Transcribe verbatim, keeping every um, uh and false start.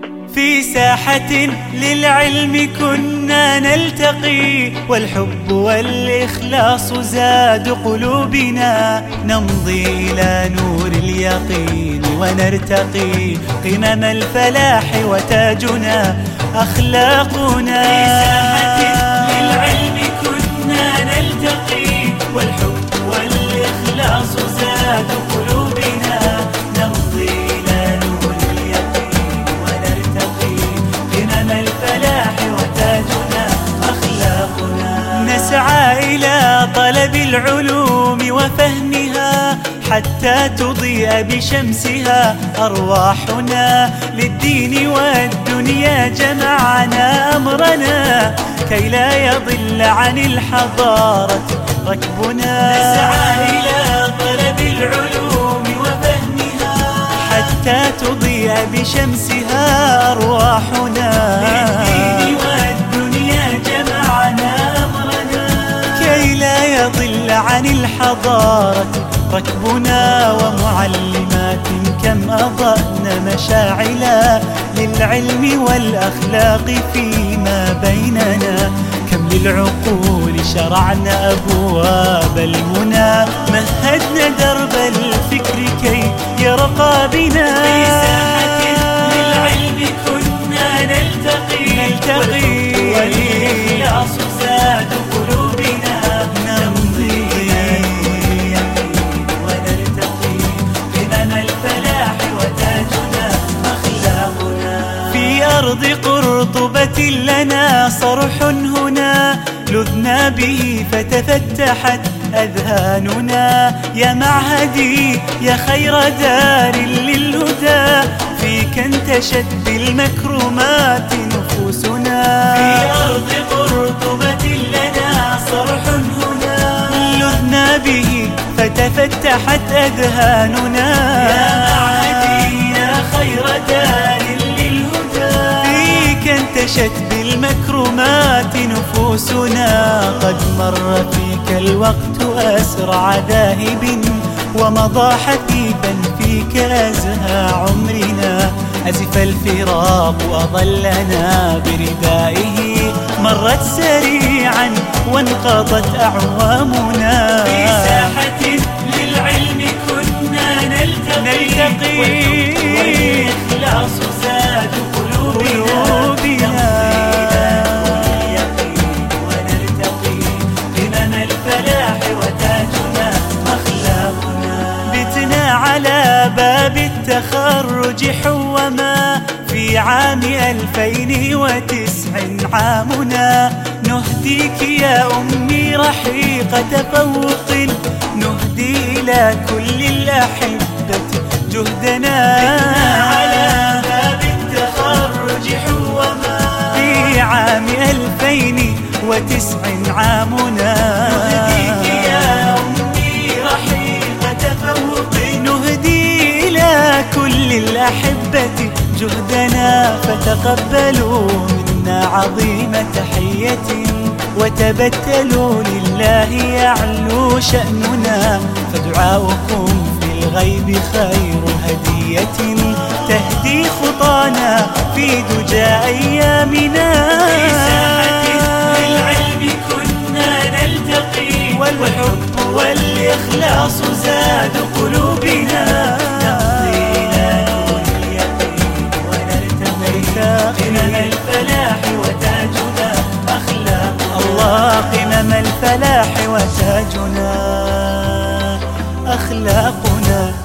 في ساحة للعلم كنا نلتقي، والحب والإخلاص زاد قلوبنا. نمضي إلى نور اليقين ونرتقي قمم الفلاح، وتاجنا أخلاقنا. في ساحة للعلم كنا نلتقي، والحب والإخلاص زاد قلوبنا. نمضي إلى نور اليقين ونرتقي قمم الفلاح، وتاجنا أخلاقنا. نسعى إلى طلب العلوم وفهمها، حتى تضيء بشمسها أرواحنا. للدين والدنيا جمعنا أمرنا، كي لا يضل عن الحضارة ركبنا. نسعى إلى طلب العلوم وفهمها، حتى تضيء بشمسها أرواحنا. للدين والدنيا جمعنا أمرنا، كي لا يضل عن الحضارة ركبنا. ومعلمات كم أضأنا مشاعلا، للعلم والأخلاق فيما بيننا. كم للعقول شرعنا أبواب المنى، مهدنا درب الفكر كي يرقى بنا. في ساحة للعلم كنا نلتقي، نلتقي والإخلاص زاد قلوبنا. نمضي إلى نور اليقين ونرتقي قمم الفلاح، وتاجنا أخلاقنا. في أرض قرطبة لنا صرح هنا، لذنا به فتفتحت أذهاننا. يا معهدي يا خير دار للهدى، فيك انتشت بالمكرمات نفوسنا. في أرض قرطبة لنا صرح هنا، لذنا به فتفتحت أذهاننا. يا معهدي يا خير دار للهدى، فيك انتشت بالمكرمات نفوسنا. قد مر فيك الوقت أسرع ذاهب، ومضى حثيثا فيك أزهى عمرنا. أزف الفراق أظلنا بردائه، مرت سريعا وانقضت أعوامنا. في ساحة للعلم كنا نلتقي، والإخلاص زاد قلوبنا. على باب التخرج حوما، في عام ألفين وتسع عامنا. نهديك يا أمي رحيق تفوق، نهدي إلى كل الأحبة جهدنا. على باب التخرج حوما، في عام ألفين وتسع عامنا. نهديك يا أمي رحيق تفوق، نهدي إلى كل الأحبة جهدنا. فتقبلوا منا عظيم تحية، وتبتلوا لله يعلو شأننا. فدعاؤكم في الغيب خير هدية، تهدي خطانا في دجى أيامنا. في ساحة للعلم كنا نلتقي، والحب والإخلاص زاد قلوبنا. نمضي إلى نور اليقين ونرتقي قمم الفلاح، وتاجنا أخلاقنا. الله قمم الفلاح، وتاجنا أخلاقنا.